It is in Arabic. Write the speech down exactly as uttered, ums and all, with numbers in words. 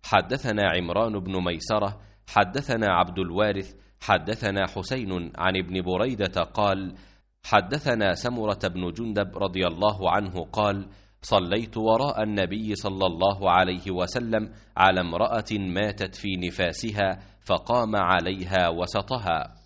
حدثنا عمران بن ميسرة حدثنا عبد الوارث حدثنا حسين عن ابن بريدة قال حدثنا سمرة بن جندب رضي الله عنه قال صليت وراء النبي صلى الله عليه وسلم على امرأة ماتت في نفاسها فقام عليها وسطها.